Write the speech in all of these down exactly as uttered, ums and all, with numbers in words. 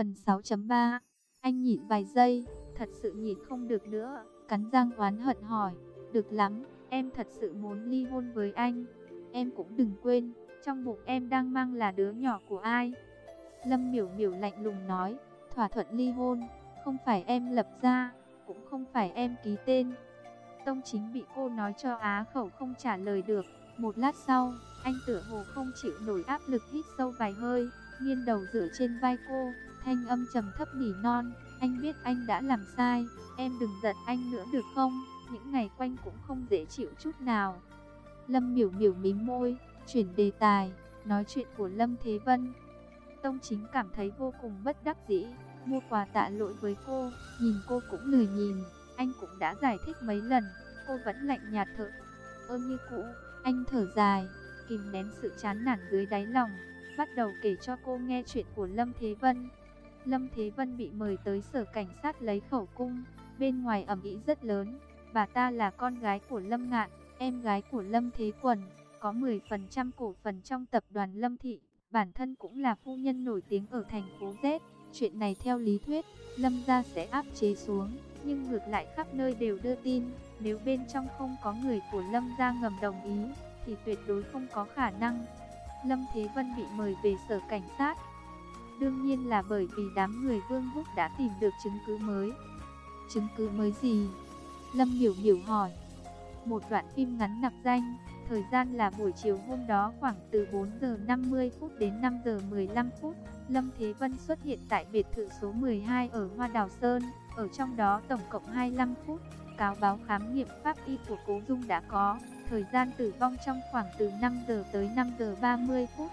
Phần sáu chấm ba. Anh nhịn vài giây, thật sự nhịn không được nữa, cắn răng oán hận hỏi, được lắm, em thật sự muốn ly hôn với anh. Em cũng đừng quên, trong bụng em đang mang là đứa nhỏ của ai. Lâm Miểu Miểu lạnh lùng nói, thỏa thuận ly hôn, không phải em lập ra, cũng không phải em ký tên. Tông Chính bị cô nói cho á khẩu không trả lời được. Một lát sau, anh tựa hồ không chịu nổi áp lực hít sâu vài hơi, nghiêng đầu dựa trên vai cô, thanh âm trầm thấp nỉ non, anh biết anh đã làm sai, em đừng giận anh nữa được không? Những ngày quanh cũng không dễ chịu chút nào. Lâm Miểu Miểu mím môi, chuyển đề tài, nói chuyện của Lâm Thế Vân. Tông Chính cảm thấy vô cùng bất đắc dĩ, mua quà tạ lỗi với cô, nhìn cô cũng lười nhìn, anh cũng đã giải thích mấy lần, cô vẫn lạnh nhạt thở ơ như cũ. Anh thở dài, kìm nén sự chán nản dưới đáy lòng, bắt đầu kể cho cô nghe chuyện của Lâm Thế Vân. Lâm Thế Vân bị mời tới sở cảnh sát lấy khẩu cung, bên ngoài ầm ĩ rất lớn. Bà ta là con gái của Lâm Ngạn, em gái của Lâm Thế Quần, có mười phần trăm cổ phần trong tập đoàn Lâm Thị, bản thân cũng là phu nhân nổi tiếng ở thành phố Z. Chuyện này theo lý thuyết, Lâm gia sẽ áp chế xuống, nhưng ngược lại khắp nơi đều đưa tin, nếu bên trong không có người của Lâm gia ngầm đồng ý, thì tuyệt đối không có khả năng. Lâm Thế Vân bị mời về sở cảnh sát, đương nhiên là bởi vì đám người Vương Húc đã tìm được chứng cứ mới. Chứng cứ mới gì? Lâm Miểu Miểu hỏi. Một đoạn phim ngắn nặc danh, thời gian là buổi chiều hôm đó khoảng từ bốn giờ năm mươi phút đến năm giờ mười lăm phút. Lâm Thế Vân xuất hiện tại biệt thự số mười hai ở Hoa Đào Sơn, ở trong đó tổng cộng hai mươi lăm phút. Cáo báo khám nghiệm pháp y của Cố Dung đã có, thời gian tử vong trong khoảng từ năm giờ tới năm giờ ba mươi phút.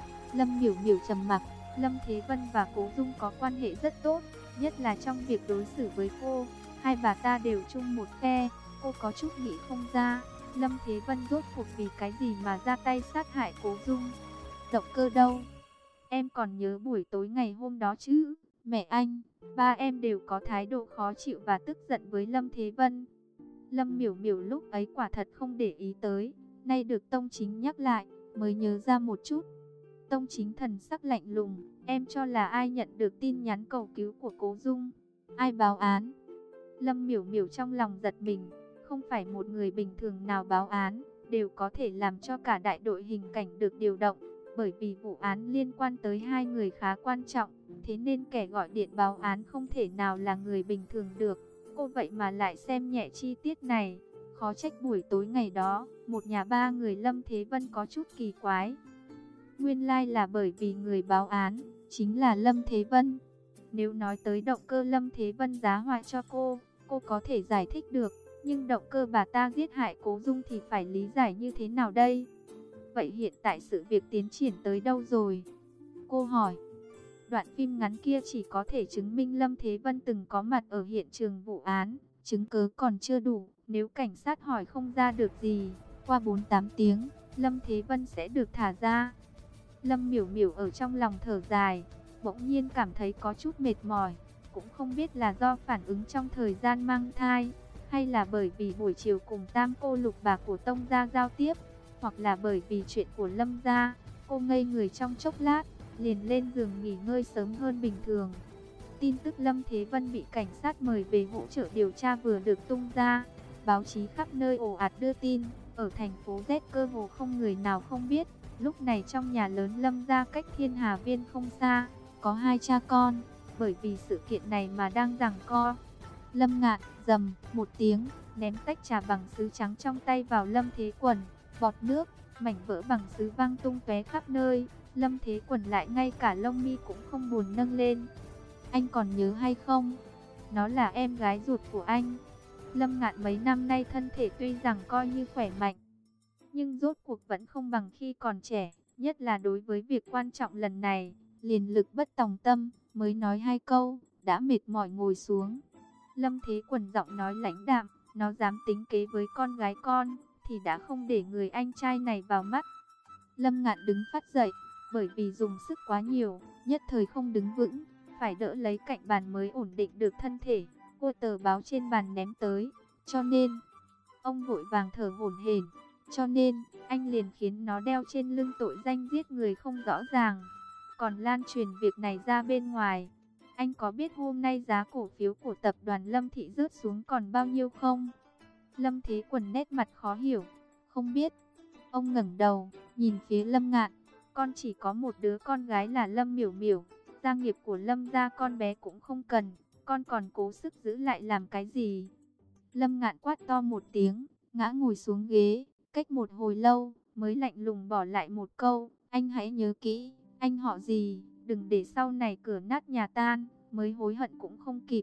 Lâm Miểu Miểu trầm mặc. Lâm Thế Vân và Cố Dung có quan hệ rất tốt, nhất là trong việc đối xử với cô, hai bà ta đều chung một phe. Cô có chút nghĩ không ra, Lâm Thế Vân rốt cuộc vì cái gì mà ra tay sát hại Cố Dung. Động cơ đâu? Em còn nhớ buổi tối ngày hôm đó chứ? Mẹ anh, ba em đều có thái độ khó chịu và tức giận với Lâm Thế Vân. Lâm Miểu Miểu lúc ấy quả thật không để ý tới, nay được Tông Chính nhắc lại, mới nhớ ra một chút. Tông Chính thần sắc lạnh lùng, em cho là ai nhận được tin nhắn cầu cứu của Cố Dung? Ai báo án? Lâm Miểu Miểu trong lòng giật mình, không phải một người bình thường nào báo án, đều có thể làm cho cả đại đội hình cảnh được điều động, bởi vì vụ án liên quan tới hai người khá quan trọng, thế nên kẻ gọi điện báo án không thể nào là người bình thường được. Cô vậy mà lại xem nhẹ chi tiết này, khó trách buổi tối ngày đó, một nhà ba người Lâm Thế Vân có chút kỳ quái. Nguyên lai là bởi vì người báo án chính là Lâm Thế Vân. Nếu nói tới động cơ Lâm Thế Vân giá họa cho cô, cô có thể giải thích được, nhưng động cơ bà ta giết hại Cố Dung thì phải lý giải như thế nào đây? Vậy hiện tại sự việc tiến triển tới đâu rồi? Cô hỏi. Đoạn phim ngắn kia chỉ có thể chứng minh Lâm Thế Vân từng có mặt ở hiện trường vụ án, chứng cứ còn chưa đủ, nếu cảnh sát hỏi không ra được gì, qua bốn mươi tám tiếng, Lâm Thế Vân sẽ được thả ra. Lâm Miểu Miểu ở trong lòng thở dài, bỗng nhiên cảm thấy có chút mệt mỏi, cũng không biết là do phản ứng trong thời gian mang thai, hay là bởi vì buổi chiều cùng tam cô lục bà của Tông gia giao tiếp, hoặc là bởi vì chuyện của Lâm gia. Cô ngây người trong chốc lát, liền lên giường nghỉ ngơi sớm hơn bình thường. Tin tức Lâm Thế Vân bị cảnh sát mời về hỗ trợ điều tra vừa được tung ra, báo chí khắp nơi ồ ạt đưa tin, ở thành phố Z cơ hồ không người nào không biết. Lúc này trong nhà lớn Lâm gia cách Thiên Hà Viên không xa, có hai cha con, bởi vì sự kiện này mà đang giằng co. Lâm Ngạn rầm một tiếng, ném tách trà bằng sứ trắng trong tay vào Lâm Thế Quần, bọt nước, mảnh vỡ bằng sứ văng tung tóe khắp nơi. Lâm Thế Quần lại ngay cả lông mi cũng không buồn nâng lên. Anh còn nhớ hay không? Nó là em gái ruột của anh. Lâm Ngạn mấy năm nay thân thể tuy rằng coi như khỏe mạnh, nhưng rốt cuộc vẫn không bằng khi còn trẻ, nhất là đối với việc quan trọng lần này, liền lực bất tòng tâm, mới nói hai câu, đã mệt mỏi ngồi xuống. Lâm Thế Quần giọng nói lãnh đạm, nó dám tính kế với con gái con, thì đã không để người anh trai này vào mắt. Lâm Ngạn đứng phát dậy, bởi vì dùng sức quá nhiều, nhất thời không đứng vững, phải đỡ lấy cạnh bàn mới ổn định được thân thể. Cô tờ báo trên bàn ném tới, cho nên, ông vội vàng thở hổn hển, cho nên, anh liền khiến nó đeo trên lưng tội danh giết người không rõ ràng, còn lan truyền việc này ra bên ngoài. anh có biết hôm nay giá cổ phiếu của tập đoàn Lâm Thị rớt xuống còn bao nhiêu không? Lâm Thế Quần nét mặt khó hiểu. Không biết. Ông ngẩng đầu, nhìn phía Lâm Ngạn. Con chỉ có một đứa con gái là Lâm Miểu Miểu. Gia nghiệp của Lâm gia con bé cũng không cần. Con còn cố sức giữ lại làm cái gì? Lâm Ngạn quát to một tiếng, ngã ngồi xuống ghế. Cách một hồi lâu, mới lạnh lùng bỏ lại một câu. Anh hãy nhớ kỹ, anh họ gì? Đừng để sau này cửa nát nhà tan, mới hối hận cũng không kịp.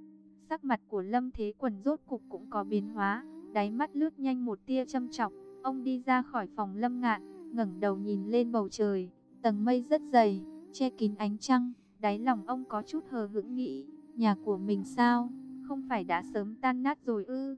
Sắc mặt của Lâm Thế Quần rốt cục cũng có biến hóa, đáy mắt lướt nhanh một tia châm chọc. Ông đi ra khỏi phòng Lâm Ngạn, ngẩng đầu nhìn lên bầu trời, tầng mây rất dày, che kín ánh trăng. Đáy lòng ông có chút hờ hững nghĩ, nhà của mình sao, không phải đã sớm tan nát rồi ư?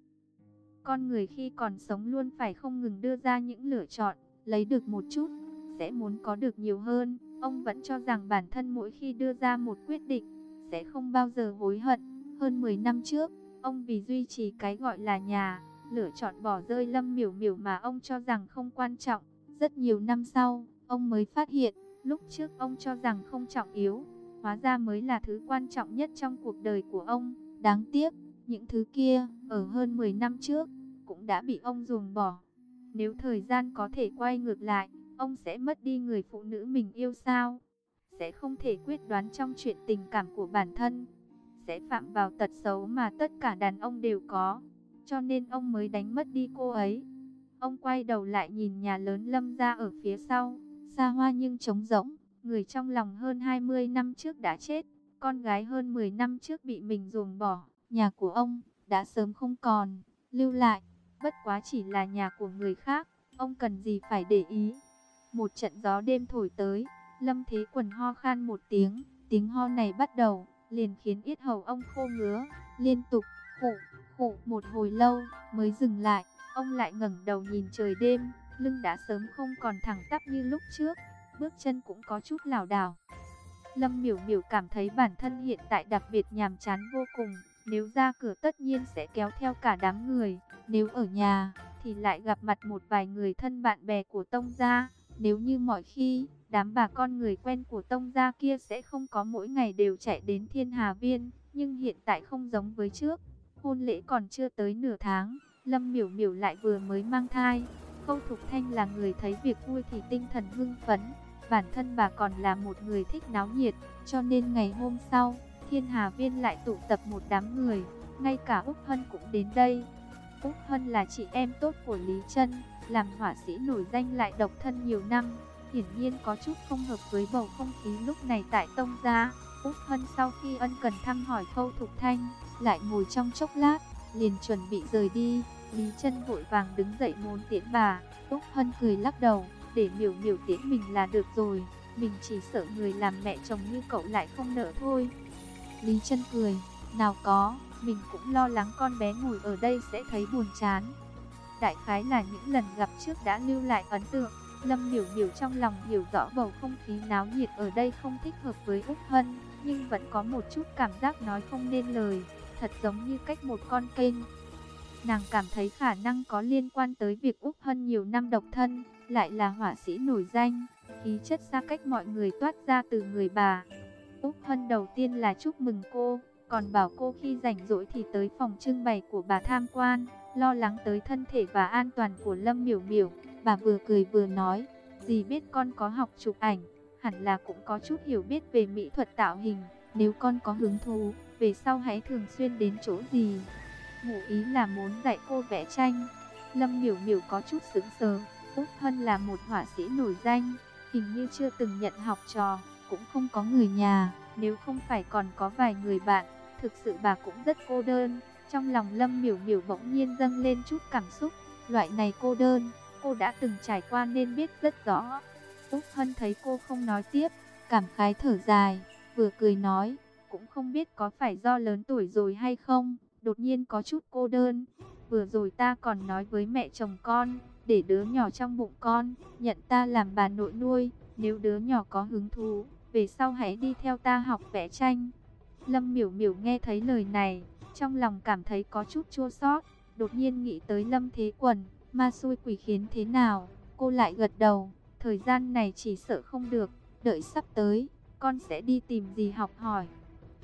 Con người khi còn sống luôn phải không ngừng đưa ra những lựa chọn, lấy được một chút, sẽ muốn có được nhiều hơn. Ông vẫn cho rằng bản thân mỗi khi đưa ra một quyết định, sẽ không bao giờ hối hận. Hơn mười năm trước, ông vì duy trì cái gọi là nhà, lựa chọn bỏ rơi Lâm Miểu Miểu mà ông cho rằng không quan trọng. Rất nhiều năm sau, ông mới phát hiện, lúc trước ông cho rằng không trọng yếu, hóa ra mới là thứ quan trọng nhất trong cuộc đời của ông. Đáng tiếc, những thứ kia, ở hơn mười năm trước, cũng đã bị ông ruồng bỏ. Nếu thời gian có thể quay ngược lại, ông sẽ mất đi người phụ nữ mình yêu sao? Sẽ không thể quyết đoán trong chuyện tình cảm của bản thân, sẽ phạm vào tật xấu mà tất cả đàn ông đều có, cho nên ông mới đánh mất đi cô ấy. Ông quay đầu lại nhìn nhà lớn Lâm gia ở phía sau, xa hoa nhưng trống rỗng. Người trong lòng hơn hai mươi năm trước đã chết, con gái hơn mười năm trước bị mình ruồng bỏ. Nhà của ông đã sớm không còn, lưu lại, bất quá chỉ là nhà của người khác, ông cần gì phải để ý. Một trận gió đêm thổi tới, Lâm Thế Quần ho khan một tiếng, tiếng ho này bắt đầu, liền khiến yết hầu ông khô ngứa, liên tục, khụ, khụ một hồi lâu, mới dừng lại. Ông lại ngẩng đầu nhìn trời đêm, lưng đã sớm không còn thẳng tắp như lúc trước, bước chân cũng có chút lảo đảo. Lâm Miểu Miểu cảm thấy bản thân hiện tại đặc biệt nhàm chán vô cùng, nếu ra cửa tất nhiên sẽ kéo theo cả đám người, nếu ở nhà thì lại gặp mặt một vài người thân bạn bè của Tông gia. Nếu như mọi khi, đám bà con người quen của Tông gia kia sẽ không có mỗi ngày đều chạy đến Thiên Hà Viên, nhưng hiện tại không giống với trước. Hôn lễ còn chưa tới nửa tháng, Lâm Miểu Miểu lại vừa mới mang thai. Khâu Thục Thanh là người thấy việc vui thì tinh thần hưng phấn, bản thân bà còn là một người thích náo nhiệt, cho nên ngày hôm sau, Thiên Hà Viên lại tụ tập một đám người, ngay cả Úc Hân cũng đến đây. Úc Hân là chị em tốt của Lý Trân, làm họa sĩ nổi danh lại độc thân nhiều năm, hiển nhiên có chút không hợp với bầu không khí lúc này tại Tông gia. Úc Hân sau khi ân cần thăm hỏi Khâu Thục Thanh, lại ngồi trong chốc lát, liền chuẩn bị rời đi. Lý Trân vội vàng đứng dậy muốn tiễn bà. Úc Hân cười lắc đầu, để Miểu Miểu tiễn mình là được rồi, mình chỉ sợ người làm mẹ chồng như cậu lại không nỡ thôi. Lý Trân cười, nào có, mình cũng lo lắng con bé ngồi ở đây sẽ thấy buồn chán. Đại khái là những lần gặp trước đã lưu lại ấn tượng. Lâm Miểu Miểu trong lòng hiểu rõ bầu không khí náo nhiệt ở đây không thích hợp với Úc Hân, nhưng vẫn có một chút cảm giác nói không nên lời, thật giống như cách một con kênh. Nàng cảm thấy khả năng có liên quan tới việc Úc Hân nhiều năm độc thân, lại là họa sĩ nổi danh, khí chất xa cách mọi người toát ra từ người bà. Úc Hân đầu tiên là chúc mừng cô, còn bảo cô khi rảnh rỗi thì tới phòng trưng bày của bà tham quan, lo lắng tới thân thể và an toàn của Lâm Miểu Miểu. Bà vừa cười vừa nói, dì biết con có học chụp ảnh, hẳn là cũng có chút hiểu biết về mỹ thuật tạo hình, nếu con có hứng thú, về sau hãy thường xuyên đến chỗ dì. Ngụ ý là muốn dạy cô vẽ tranh. Lâm Miểu Miểu có chút sững sờ, Úc Hân là một họa sĩ nổi danh, hình như chưa từng nhận học trò, cũng không có người nhà, nếu không phải còn có vài người bạn, thực sự bà cũng rất cô đơn. Trong lòng Lâm Miểu Miểu bỗng nhiên dâng lên chút cảm xúc, loại này cô đơn, cô đã từng trải qua nên biết rất rõ. Úc Hân thấy cô không nói tiếp, cảm khái thở dài, vừa cười nói, cũng không biết có phải do lớn tuổi rồi hay không, đột nhiên có chút cô đơn. Vừa rồi ta còn nói với mẹ chồng con, để đứa nhỏ trong bụng con, nhận ta làm bà nội nuôi, nếu đứa nhỏ có hứng thú, về sau hãy đi theo ta học vẽ tranh. Lâm Miểu Miểu nghe thấy lời này, trong lòng cảm thấy có chút chua xót, đột nhiên nghĩ tới Lâm Thế Quần, ma xui quỷ khiến thế nào, cô lại gật đầu, thời gian này chỉ sợ không được, đợi sắp tới, con sẽ đi tìm dì học hỏi.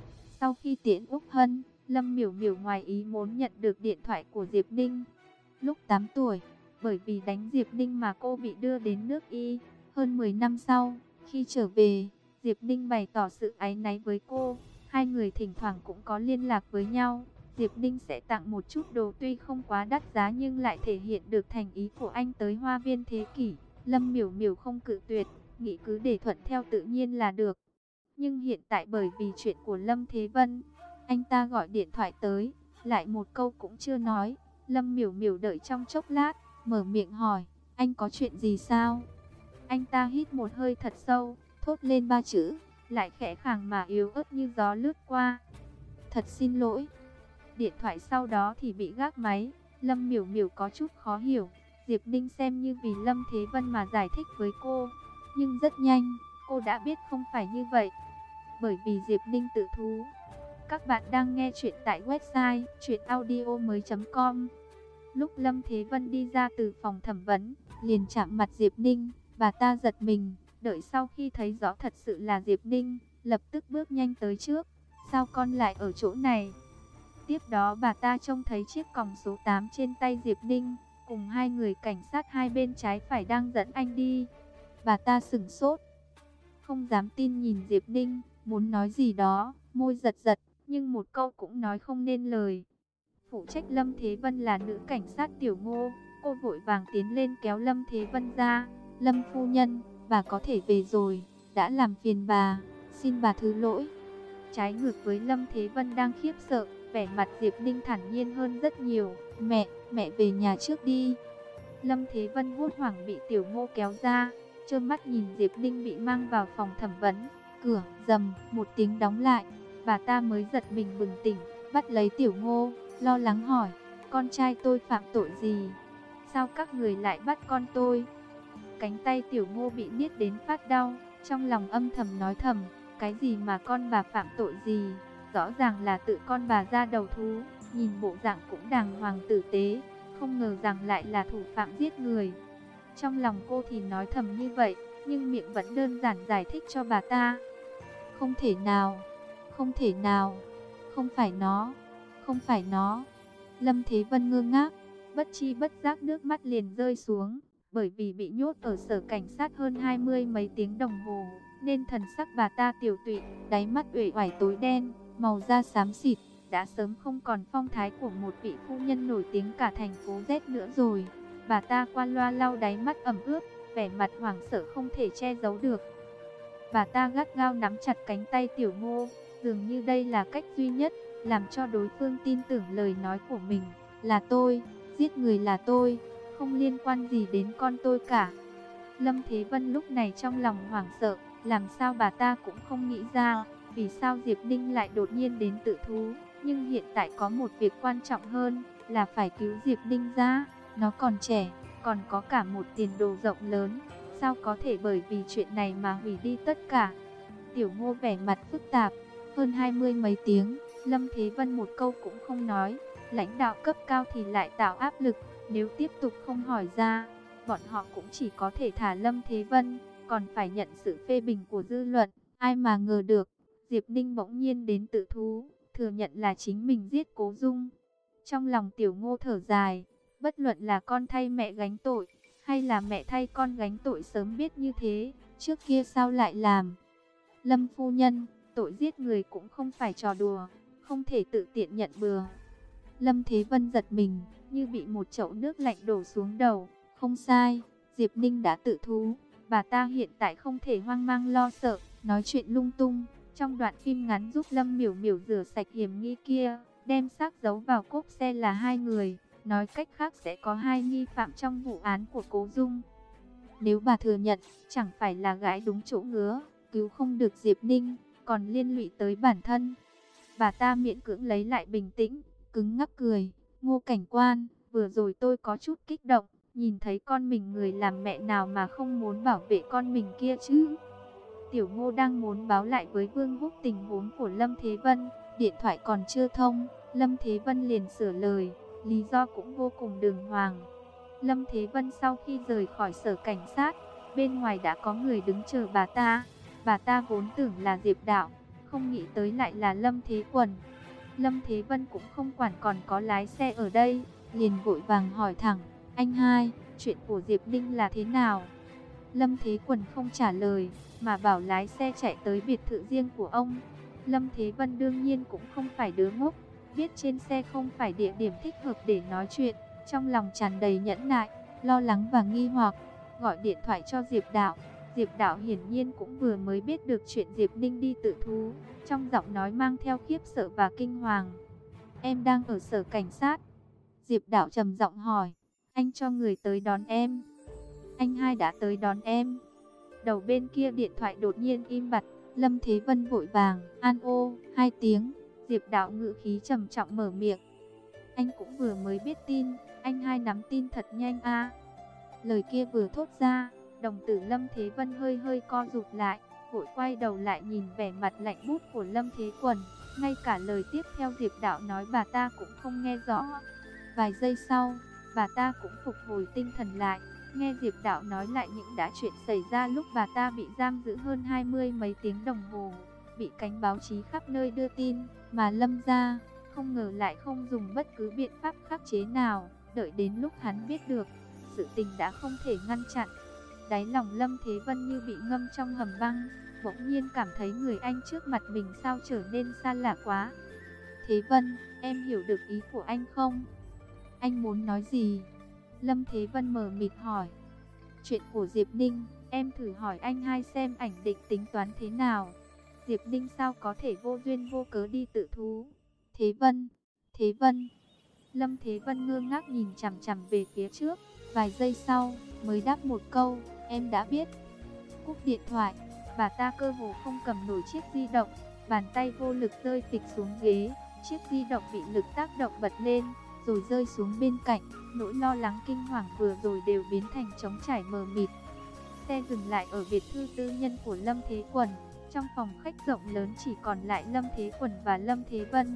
Sau khi tiễn Úc Hân, Lâm Miểu Miểu ngoài ý muốn nhận được điện thoại của Diệp Ninh. Lúc tám tuổi, bởi vì đánh Diệp Ninh mà cô bị đưa đến nước Y. Hơn mười năm sau, khi trở về, Diệp Ninh bày tỏ sự áy náy với cô. Hai người thỉnh thoảng cũng có liên lạc với nhau. Diệp Ninh sẽ tặng một chút đồ tuy không quá đắt giá nhưng lại thể hiện được thành ý của anh tới Hoa Viên Thế Kỷ. Lâm Miểu Miểu không cự tuyệt, nghĩ cứ để thuận theo tự nhiên là được. Nhưng hiện tại bởi vì chuyện của Lâm Thế Vân, anh ta gọi điện thoại tới, lại một câu cũng chưa nói. Lâm Miểu Miểu đợi trong chốc lát, mở miệng hỏi, anh có chuyện gì sao? Anh ta hít một hơi thật sâu, thốt lên ba chữ, lại khẽ khàng mà yếu ớt như gió lướt qua. Thật xin lỗi. Điện thoại sau đó thì bị gác máy. Lâm Miểu Miểu có chút khó hiểu. Diệp Ninh xem như vì Lâm Thế Vân mà giải thích với cô. Nhưng rất nhanh, cô đã biết không phải như vậy. Bởi vì Diệp Ninh tự thú. Các bạn đang nghe chuyện tại website truyện audio mới chấm com. Lúc Lâm Thế Vân đi ra từ phòng thẩm vấn, liền chạm mặt Diệp Ninh. Bà ta giật mình, đợi sau khi thấy rõ thật sự là Diệp Ninh, lập tức bước nhanh tới trước. Sao con lại ở chỗ này? Tiếp đó bà ta trông thấy chiếc còng số tám trên tay Diệp Ninh, cùng hai người cảnh sát hai bên trái phải đang dẫn anh đi. Bà ta sửng sốt, không dám tin nhìn Diệp Ninh, muốn nói gì đó, môi giật giật, nhưng một câu cũng nói không nên lời. Phụ trách Lâm Thế Vân là nữ cảnh sát Tiểu Ngô, cô vội vàng tiến lên kéo Lâm Thế Vân ra. Lâm phu nhân, bà có thể về rồi, đã làm phiền bà, xin bà thứ lỗi. Trái ngược với Lâm Thế Vân đang khiếp sợ, vẻ mặt Diệp Ninh thản nhiên hơn rất nhiều. Mẹ, mẹ về nhà trước đi. Lâm Thế Vân hốt hoảng bị Tiểu Ngô kéo ra, trơ mắt nhìn Diệp Ninh bị mang vào phòng thẩm vấn. Cửa rầm một tiếng đóng lại, bà ta mới giật mình bừng tỉnh, bắt lấy Tiểu Ngô, lo lắng hỏi, con trai tôi phạm tội gì? Sao các người lại bắt con tôi? Cánh tay Tiểu Ngô bị niết đến phát đau, trong lòng âm thầm nói thầm, cái gì mà con bà phạm tội gì? Rõ ràng là tự con bà ra đầu thú, nhìn bộ dạng cũng đàng hoàng tử tế, không ngờ rằng lại là thủ phạm giết người. Trong lòng cô thì nói thầm như vậy, nhưng miệng vẫn đơn giản giải thích cho bà ta. Không thể nào, không thể nào, không phải nó, không phải nó. Lâm Thế Vân ngơ ngác, bất chi bất giác nước mắt liền rơi xuống. Bởi vì bị nhốt ở sở cảnh sát hơn hai mươi mấy tiếng đồng hồ, nên thần sắc bà ta tiều tụy, đáy mắt uể oải tối đen, màu da xám xịt, đã sớm không còn phong thái của một vị phu nhân nổi tiếng cả thành phố Z nữa rồi. Bà ta qua loa lau đáy mắt ẩm ướt, vẻ mặt hoảng sợ không thể che giấu được. Bà ta gắt gao nắm chặt cánh tay Tiểu Ngô, dường như đây là cách duy nhất làm cho đối phương tin tưởng lời nói của mình. Là tôi, giết người là tôi, không liên quan gì đến con tôi cả. Lâm Thế Vân lúc này trong lòng hoảng sợ, làm sao bà ta cũng không nghĩ ra, vì sao Diệp Ninh lại đột nhiên đến tự thú. Nhưng hiện tại có một việc quan trọng hơn, là phải cứu Diệp Ninh ra. Nó còn trẻ, còn có cả một tiền đồ rộng lớn, sao có thể bởi vì chuyện này mà hủy đi tất cả. Tiểu Ngô vẻ mặt phức tạp, hơn hai mươi mấy tiếng, Lâm Thế Vân một câu cũng không nói. Lãnh đạo cấp cao thì lại tạo áp lực, nếu tiếp tục không hỏi ra, bọn họ cũng chỉ có thể thả Lâm Thế Vân, còn phải nhận sự phê bình của dư luận. Ai mà ngờ được, Diệp Ninh bỗng nhiên đến tự thú, thừa nhận là chính mình giết Cố Dung. Trong lòng Tiểu Ngô thở dài, bất luận là con thay mẹ gánh tội, hay là mẹ thay con gánh tội sớm biết như thế, trước kia sao lại làm. Lâm phu nhân, tội giết người cũng không phải trò đùa, không thể tự tiện nhận bừa. Lâm Thế Vân giật mình, như bị một chậu nước lạnh đổ xuống đầu. Không sai, Diệp Ninh đã tự thú, bà ta hiện tại không thể hoang mang lo sợ, nói chuyện lung tung. Trong đoạn phim ngắn giúp Lâm Miểu Miểu rửa sạch hiểm nghi kia, đem xác giấu vào cốp xe là hai người, nói cách khác sẽ có hai nghi phạm trong vụ án của Cố Dung. Nếu bà thừa nhận, chẳng phải là gãi đúng chỗ ngứa, cứu không được Diệp Ninh, còn liên lụy tới bản thân. Bà ta miễn cưỡng lấy lại bình tĩnh, cứng ngắc cười, Ngô cảnh quan, vừa rồi tôi có chút kích động, nhìn thấy con mình, người làm mẹ nào mà không muốn bảo vệ con mình kia chứ. Tiểu Ngô đang muốn báo lại với Vương Húc tình huống của Lâm Thế Vân, điện thoại còn chưa thông, Lâm Thế Vân liền sửa lời, lý do cũng vô cùng đường hoàng. Lâm Thế Vân sau khi rời khỏi sở cảnh sát, bên ngoài đã có người đứng chờ bà ta, bà ta vốn tưởng là Diệp Đạo, không nghĩ tới lại là Lâm Thế Quần. Lâm Thế Vân cũng không quản còn có lái xe ở đây, liền vội vàng hỏi thẳng, anh hai, chuyện của Diệp Ninh là thế nào? Lâm Thế Quần không trả lời, mà bảo lái xe chạy tới biệt thự riêng của ông. Lâm Thế Vân đương nhiên cũng không phải đứa ngốc, biết trên xe không phải địa điểm thích hợp để nói chuyện, trong lòng tràn đầy nhẫn nại, lo lắng và nghi hoặc, gọi điện thoại cho Diệp Đạo. Diệp Đạo hiển nhiên cũng vừa mới biết được chuyện Diệp Ninh đi tự thú, trong giọng nói mang theo khiếp sợ và kinh hoàng. Em đang ở sở cảnh sát. Diệp Đạo trầm giọng hỏi, anh cho người tới đón em. Anh hai đã tới đón em. Đầu bên kia điện thoại đột nhiên im bặt, Lâm Thế Vân vội vàng, an ô, hai tiếng. Diệp Đạo ngữ khí trầm trọng mở miệng. Anh cũng vừa mới biết tin, anh hai nắm tin thật nhanh a. Lời kia vừa thốt ra, đồng tử Lâm Thế Vân hơi hơi co rụt lại, vội quay đầu lại nhìn vẻ mặt lạnh bút của Lâm Thế Quần. Ngay cả lời tiếp theo Diệp Đạo nói bà ta cũng không nghe rõ. Vài giây sau, bà ta cũng phục hồi tinh thần lại, nghe Diệp Đạo nói lại những đã chuyện xảy ra lúc bà ta bị giam giữ hơn hai mươi mấy tiếng đồng hồ, bị cánh báo chí khắp nơi đưa tin, mà Lâm gia không ngờ lại không dùng bất cứ biện pháp khắc chế nào, đợi đến lúc hắn biết được, sự tình đã không thể ngăn chặn. Đáy lòng Lâm Thế Vân như bị ngâm trong hầm băng, bỗng nhiên cảm thấy người anh trước mặt mình sao trở nên xa lạ quá. Thế Vân, em hiểu được ý của anh không? Anh muốn nói gì? Lâm Thế Vân mờ mịt hỏi. Chuyện của Diệp Ninh, em thử hỏi anh hai xem ảnh địch tính toán thế nào. Diệp Ninh sao có thể vô duyên vô cớ đi tự thú? Thế Vân, Thế Vân. Lâm Thế Vân ngơ ngác nhìn chằm chằm về phía trước, vài giây sau mới đáp một câu, em đã biết. Cúp điện thoại, bà ta cơ hồ không cầm nổi chiếc di động, bàn tay vô lực rơi phịch xuống ghế, chiếc di động bị lực tác động bật lên, rồi rơi xuống bên cạnh. Nỗi lo lắng kinh hoàng vừa rồi đều biến thành trống trải mờ mịt. Xe dừng lại ở biệt thự tư nhân của Lâm Thế Quần. Trong phòng khách rộng lớn chỉ còn lại Lâm Thế Quần và Lâm Thế Vân.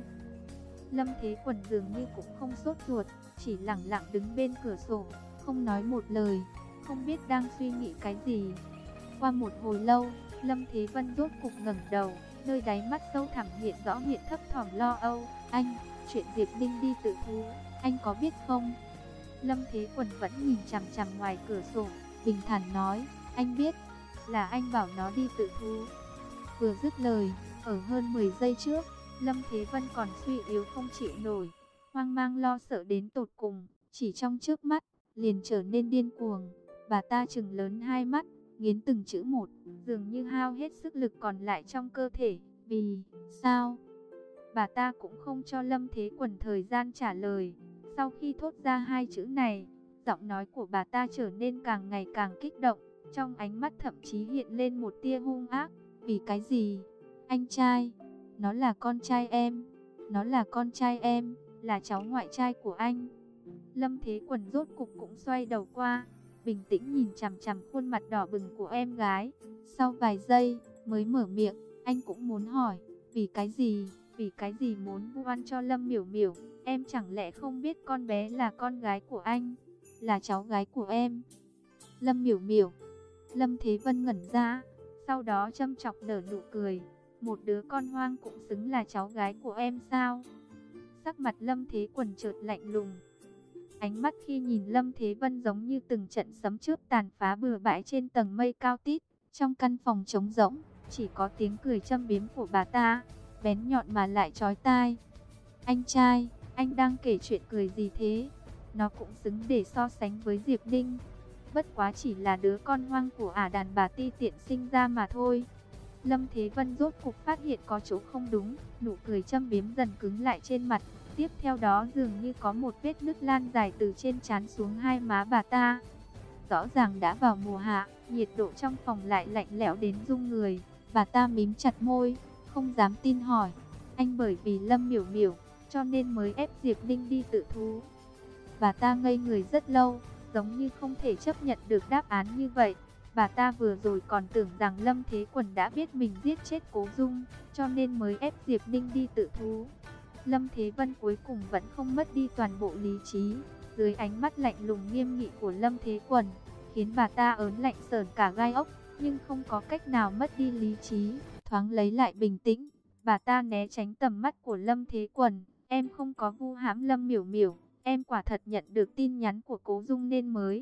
Lâm Thế Quần dường như cũng không sốt ruột, chỉ lặng lặng đứng bên cửa sổ, không nói một lời, không biết đang suy nghĩ cái gì. Qua một hồi lâu, Lâm Thế Vân rốt cục ngẩng đầu, nơi đáy mắt sâu thẳm hiện rõ hiện thấp thỏm lo âu. Anh, chuyện Diệp Ninh đi tự thú, anh có biết không? Lâm Thế Quần vẫn nhìn chằm chằm ngoài cửa sổ, bình thản nói, anh biết, là anh bảo nó đi tự thú. Vừa dứt lời, ở hơn mười giây trước, Lâm Thế Vân còn suy yếu không chịu nổi, hoang mang lo sợ đến tột cùng, chỉ trong chớp mắt, liền trở nên điên cuồng. Bà ta trừng lớn hai mắt, nghiến từng chữ một, dường như hao hết sức lực còn lại trong cơ thể. Vì sao? Bà ta cũng không cho Lâm Thế Quần thời gian trả lời. Sau khi thốt ra hai chữ này, giọng nói của bà ta trở nên càng ngày càng kích động, trong ánh mắt thậm chí hiện lên một tia hung ác. Vì cái gì? Anh trai, nó là con trai em, nó là con trai em, là cháu ngoại trai của anh. Lâm Thế Quần rốt cục cũng xoay đầu qua, bình tĩnh nhìn chằm chằm khuôn mặt đỏ bừng của em gái. Sau vài giây, mới mở miệng, anh cũng muốn hỏi, vì cái gì, vì cái gì muốn vu oan cho Lâm Miểu Miểu? Em chẳng lẽ không biết con bé là con gái của anh, là cháu gái của em? Lâm Miểu Miểu. Lâm Thế Vân ngẩn ra, sau đó châm chọc nở nụ cười. Một đứa con hoang cũng xứng là cháu gái của em sao? Sắc mặt Lâm Thế Quần chợt lạnh lùng. Ánh mắt khi nhìn Lâm Thế Vân giống như từng trận sấm chớp tàn phá bừa bãi trên tầng mây cao tít. Trong căn phòng trống rỗng, chỉ có tiếng cười châm biếm của bà ta, bén nhọn mà lại chói tai. Anh trai, anh đang kể chuyện cười gì thế? Nó cũng xứng để so sánh với Diệp Ninh. Bất quá chỉ là đứa con hoang của ả đàn bà ti tiện sinh ra mà thôi. Lâm Thế Vân rốt cục phát hiện có chỗ không đúng, nụ cười châm biếm dần cứng lại trên mặt. Tiếp theo đó dường như có một vết nứt lan dài từ trên trán xuống hai má bà ta. Rõ ràng đã vào mùa hạ, nhiệt độ trong phòng lại lạnh lẽo đến run người. Bà ta mím chặt môi, không dám tin hỏi, anh bởi vì Lâm Miểu Miểu, cho nên mới ép Diệp Ninh đi tự thú? Bà ta ngây người rất lâu, giống như không thể chấp nhận được đáp án như vậy. Bà ta vừa rồi còn tưởng rằng Lâm Thế Quần đã biết mình giết chết Cố Dung, cho nên mới ép Diệp Ninh đi tự thú. Lâm Thế Vân cuối cùng vẫn không mất đi toàn bộ lý trí, dưới ánh mắt lạnh lùng nghiêm nghị của Lâm Thế Quần, khiến bà ta ớn lạnh sởn cả gai ốc, nhưng không có cách nào mất đi lý trí, thoáng lấy lại bình tĩnh, Bà ta né tránh tầm mắt của Lâm Thế Quần. Em không có vu hãm Lâm Miểu Miểu. Em quả thật nhận được tin nhắn của Cố Dung nên mới.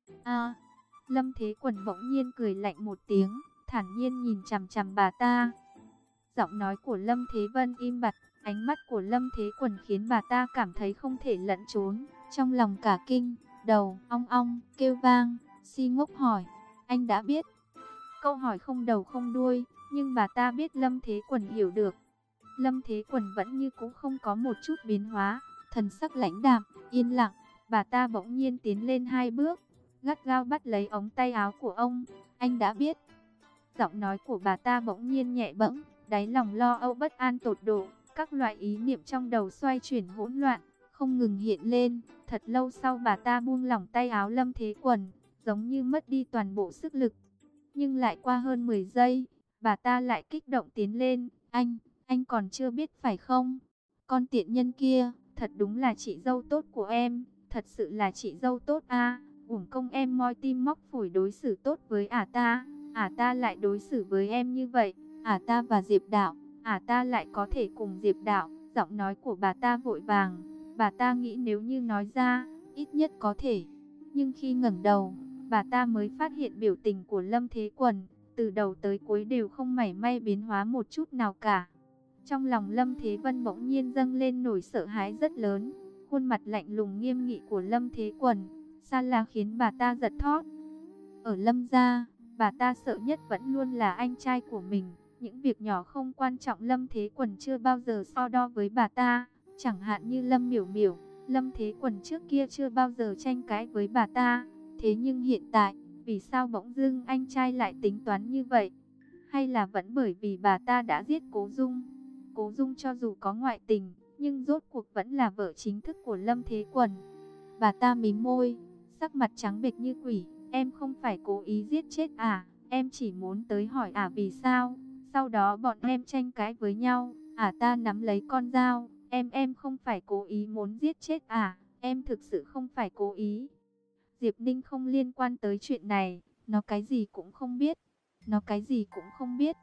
À, Lâm Thế Quần bỗng nhiên cười lạnh một tiếng, thản nhiên nhìn chằm chằm bà ta. Giọng nói của Lâm Thế Vân im bặt, ánh mắt của Lâm Thế Quần khiến bà ta cảm thấy không thể lẫn trốn. Trong lòng cả kinh, đầu ong ong, kêu vang, si ngốc hỏi, anh đã biết. Câu hỏi không đầu không đuôi, nhưng bà ta biết Lâm Thế Quần hiểu được. Lâm Thế Quần vẫn như cũ không có một chút biến hóa, thần sắc lãnh đạm, yên lặng. Bà ta bỗng nhiên tiến lên hai bước, gắt gao bắt lấy ống tay áo của ông. Anh đã biết. Giọng nói của bà ta bỗng nhiên nhẹ bẫng, đáy lòng lo âu bất an tột độ. Các loại ý niệm trong đầu xoay chuyển hỗn loạn, không ngừng hiện lên. Thật lâu sau bà ta buông lỏng tay áo Lâm Thế Quần, giống như mất đi toàn bộ sức lực. Nhưng lại qua hơn mười giây, bà ta lại kích động tiến lên. Anh, anh còn chưa biết phải không? Con tiện nhân kia, thật đúng là chị dâu tốt của em. Thật sự là chị dâu tốt à. Uổng công em moi tim móc phổi đối xử tốt với ả ta. Ả ta lại đối xử với em như vậy. Ả ta và Diệp Đạo, ả ta lại có thể cùng Diệp Đạo. Giọng nói của bà ta vội vàng. Bà ta nghĩ nếu như nói ra, ít nhất có thể. Nhưng khi ngẩng đầu, bà ta mới phát hiện biểu tình của Lâm Thế Quần, từ đầu tới cuối đều không mảy may biến hóa một chút nào cả. Trong lòng Lâm Thế Vân bỗng nhiên dâng lên nỗi sợ hãi rất lớn. Khuôn mặt lạnh lùng nghiêm nghị của Lâm Thế Quần, xa là khiến bà ta giật thót. Ở Lâm gia, bà ta sợ nhất vẫn luôn là anh trai của mình. Những việc nhỏ không quan trọng Lâm Thế Quần chưa bao giờ so đo với bà ta. Chẳng hạn như Lâm Miểu Miểu, Lâm Thế Quần trước kia chưa bao giờ tranh cãi với bà ta. Thế nhưng hiện tại, vì sao bỗng dưng anh trai lại tính toán như vậy? Hay là vẫn bởi vì bà ta đã giết Cố Dung? Cố Dung cho dù có ngoại tình, nhưng rốt cuộc vẫn là vợ chính thức của Lâm Thế Quần. Bà ta mím môi, sắc mặt trắng bệch như quỷ. Em không phải cố ý giết chết à? Em chỉ muốn tới hỏi ả vì sao? Sau đó bọn em tranh cãi với nhau. Ả ta nắm lấy con dao. Em em không phải cố ý muốn giết chết à? Em thực sự không phải cố ý. Diệp Ninh không liên quan tới chuyện này. Nó cái gì cũng không biết. Nó cái gì cũng không biết.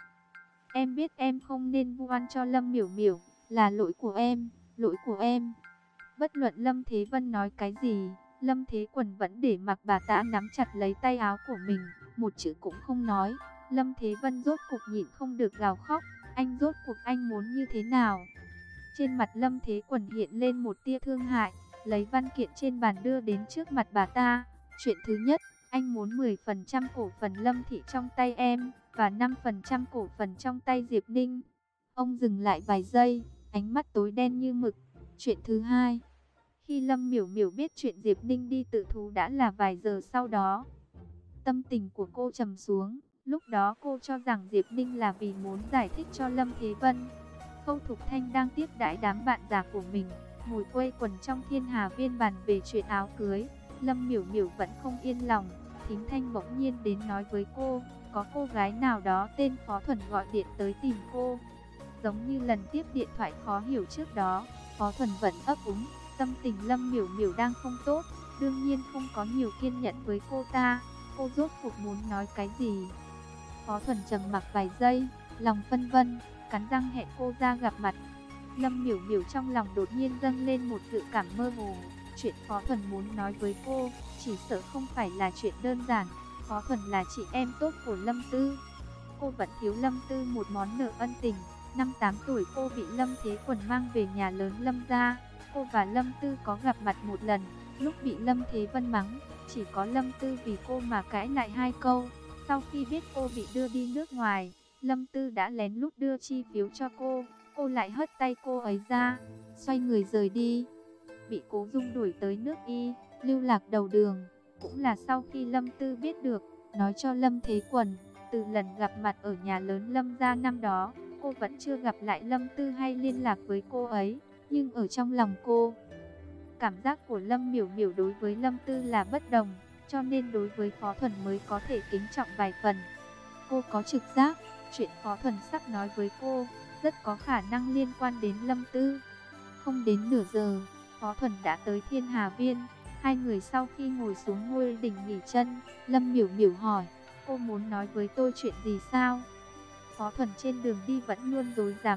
Em biết em không nên vu oan cho Lâm Miểu Miểu. Là lỗi của em. Lỗi của em. Bất luận Lâm Thế Vân nói cái gì, Lâm Thế Quần vẫn để mặc bà ta nắm chặt lấy tay áo của mình, một chữ cũng không nói. Lâm Thế Vân rốt cuộc nhịn không được gào khóc. Anh rốt cuộc anh muốn như thế nào? Trên mặt Lâm Thế Quần hiện lên một tia thương hại, lấy văn kiện trên bàn đưa đến trước mặt bà ta. Chuyện thứ nhất, anh muốn mười phần trăm cổ phần Lâm Thị trong tay em, và năm phần trăm cổ phần trong tay Diệp Ninh. Ông dừng lại vài giây, ánh mắt tối đen như mực. Chuyện thứ hai, khi Lâm Miểu Miểu biết chuyện Diệp Ninh đi tự thú đã là vài giờ sau đó. Tâm tình của cô trầm xuống, lúc đó cô cho rằng Diệp Ninh là vì muốn giải thích cho Lâm Thế Vân. Khâu Thục Thanh đang tiếp đãi đám bạn già của mình, ngồi quây quần trong Thiên Hà Viên bàn về chuyện áo cưới. Lâm Miểu Miểu vẫn không yên lòng, Thính Thanh bỗng nhiên đến nói với cô, có cô gái nào đó tên Phó Thuần gọi điện tới tìm cô. Giống như lần tiếp điện thoại khó hiểu trước đó, Phó Thuần vẫn ấp úng, tâm tình Lâm Miểu Miểu đang không tốt, đương nhiên không có nhiều kiên nhẫn với cô ta. Cô rốt cuộc muốn nói cái gì? Phó Thuần trầm mặc vài giây, lòng phân vân, cắn răng hẹn cô ra gặp mặt. Lâm Miểu Miểu trong lòng đột nhiên dâng lên một dự cảm mơ hồ. Chuyện Phó Thuần muốn nói với cô, chỉ sợ không phải là chuyện đơn giản. Phó Thuần là chị em tốt của Lâm Tư. Cô vẫn thiếu Lâm Tư một món nợ ân tình. Năm tám tuổi cô bị Lâm Thế Quần mang về nhà lớn Lâm gia. Cô và Lâm Tư có gặp mặt một lần, lúc bị Lâm Thế Vân mắng, chỉ có Lâm Tư vì cô mà cãi lại hai câu. Sau khi biết cô bị đưa đi nước ngoài, Lâm Tư đã lén lút đưa chi phiếu cho cô, cô lại hất tay cô ấy ra, xoay người rời đi. Bị Cố Dung đuổi tới nước Y, lưu lạc đầu đường, cũng là sau khi Lâm Tư biết được, nói cho Lâm Thế Quần. Từ lần gặp mặt ở nhà lớn Lâm gia năm đó, cô vẫn chưa gặp lại Lâm Tư hay liên lạc với cô ấy, nhưng ở trong lòng cô, cảm giác của Lâm Miểu Miểu đối với Lâm Tư là bất đồng, cho nên đối với Phó Thuần mới có thể kính trọng vài phần. Cô có trực giác, chuyện Phó Thuần sắp nói với cô, rất có khả năng liên quan đến Lâm Tư. Không đến nửa giờ, Phó Thuần đã tới Thiên Hà Viên. Hai người sau khi ngồi xuống ngôi đỉnh nghỉ chân, Lâm Miểu Miểu hỏi, cô muốn nói với tôi chuyện gì sao? Phó Thuần trên đường đi vẫn luôn rối rắm,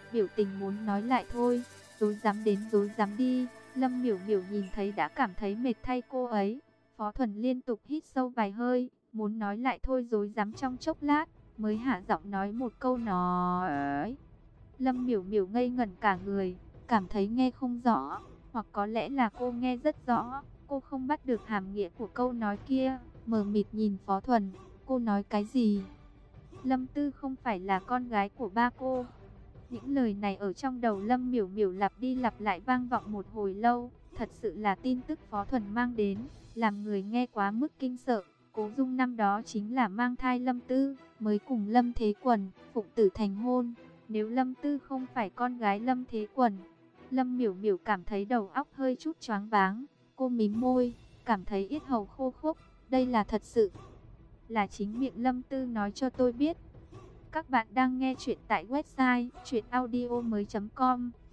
biểu tình muốn nói lại thôi. Dối dám đến dối dám đi. Lâm Miểu Miểu nhìn thấy đã cảm thấy mệt thay cô ấy. Phó Thuần liên tục hít sâu vài hơi, muốn nói lại thôi dối dám trong chốc lát, mới hạ giọng nói một câu nói. Lâm Miểu Miểu ngây ngẩn cả người, cảm thấy nghe không rõ, hoặc có lẽ là cô nghe rất rõ, cô không bắt được hàm nghĩa của câu nói kia, mờ mịt nhìn Phó Thuần, cô nói cái gì? Lâm Tư không phải là con gái của ba cô. Những lời này ở trong đầu Lâm Miểu Miểu lặp đi lặp lại vang vọng một hồi lâu, thật sự là tin tức Phó Thuần mang đến, làm người nghe quá mức kinh sợ. Cố Dung năm đó chính là mang thai Lâm Tư, mới cùng Lâm Thế Quần, phụng tử thành hôn. Nếu Lâm Tư không phải con gái Lâm Thế Quần, Lâm Miểu Miểu cảm thấy đầu óc hơi chút choáng váng. Cô mím môi, cảm thấy yết hầu khô khốc. Đây là thật sự, là chính miệng Lâm Tư nói cho tôi biết. Các bạn đang nghe chuyện tại website truyện audio mới chấm com.